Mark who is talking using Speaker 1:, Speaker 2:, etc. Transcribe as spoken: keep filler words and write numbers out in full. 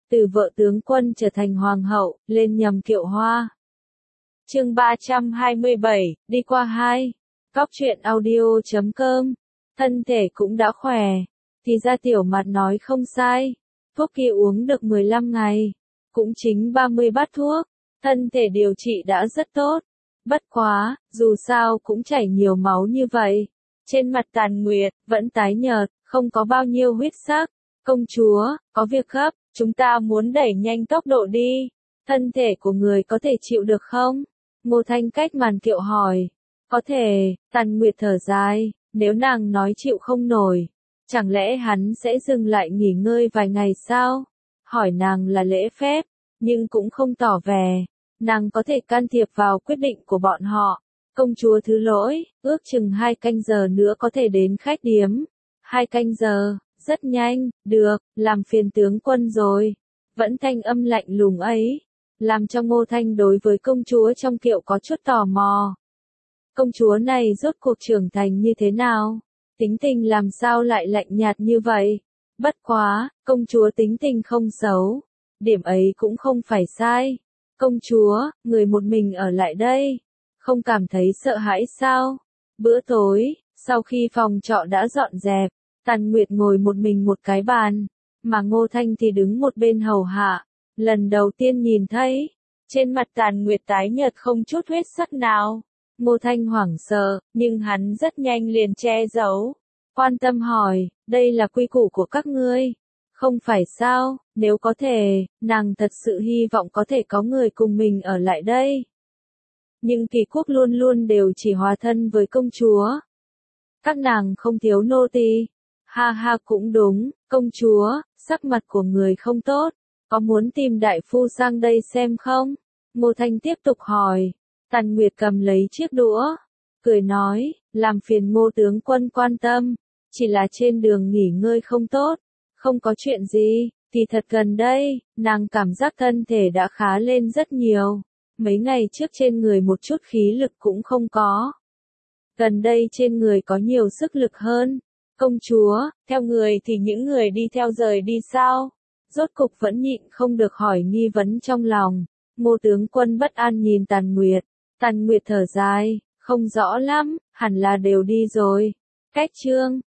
Speaker 1: từ vợ tướng quân trở thành hoàng hậu, lên nhầm kiệu hoa. Chương ba trăm hai mươi bảy, đi qua hai. Cóc truyện audio chấm com. Thân thể cũng đã khỏe. Thì ra tiểu mặt nói không sai. Thuốc kia uống được mười lăm ngày. Cũng chính ba mươi bát thuốc. Thân thể điều trị đã rất tốt. Bất quá, dù sao cũng chảy nhiều máu như vậy. Trên mặt Tàn Nguyệt, vẫn tái nhợt, không có bao nhiêu huyết sắc. Công chúa, có việc gấp, chúng ta muốn đẩy nhanh tốc độ đi. Thân thể của người có thể chịu được không? Ngô Thanh cách màn kiệu hỏi. Có thể, Tàn Nguyệt thở dài, nếu nàng nói chịu không nổi. Chẳng lẽ hắn sẽ dừng lại nghỉ ngơi vài ngày sao? Hỏi nàng là lễ phép, nhưng cũng không tỏ vẻ. Nàng có thể can thiệp vào quyết định của bọn họ. Công chúa thứ lỗi, ước chừng hai canh giờ nữa có thể đến khách điếm. Hai canh giờ, rất nhanh, được, làm phiền tướng quân rồi. Vẫn thanh âm lạnh lùng ấy, làm cho Ngô Thanh đối với công chúa trong kiệu có chút tò mò. Công chúa này rốt cuộc trưởng thành như thế nào? Tính tình làm sao lại lạnh nhạt như vậy? Bất quá, công chúa tính tình không xấu. Điểm ấy cũng không phải sai. Công chúa, người một mình ở lại đây. Không cảm thấy sợ hãi sao? Bữa tối, sau khi phòng trọ đã dọn dẹp, Tàn Nguyệt ngồi một mình một cái bàn, mà Ngô Thanh thì đứng một bên hầu hạ. Lần đầu tiên nhìn thấy, trên mặt Tàn Nguyệt tái nhợt không chút huyết sắc nào. Ngô Thanh hoảng sợ, nhưng hắn rất nhanh liền che giấu. Quan tâm hỏi, đây là quy củ của các ngươi. Không phải sao, nếu có thể, nàng thật sự hy vọng có thể có người cùng mình ở lại đây. Nhưng Kỳ Quốc luôn luôn đều chỉ hòa thân với công chúa. Các nàng không thiếu nô tỳ. Ha ha cũng đúng, công chúa, sắc mặt của người không tốt. Có muốn tìm đại phu sang đây xem không? Ngô Thanh tiếp tục hỏi. Tàn Nguyệt cầm lấy chiếc đũa, cười nói, làm phiền Ngô tướng quân quan tâm. Chỉ là trên đường nghỉ ngơi không tốt. Không có chuyện gì, thì thật gần đây, nàng cảm giác thân thể đã khá lên rất nhiều. Mấy ngày trước trên người một chút khí lực cũng không có. Gần đây trên người có nhiều sức lực hơn. Công chúa, theo người thì những người đi theo rời đi sao? Rốt cục vẫn nhịn không được hỏi nghi vấn trong lòng. Ngô tướng quân bất an nhìn Tàn Nguyệt. Tàn Nguyệt thở dài, không rõ lắm, hẳn là đều đi rồi. Cách chương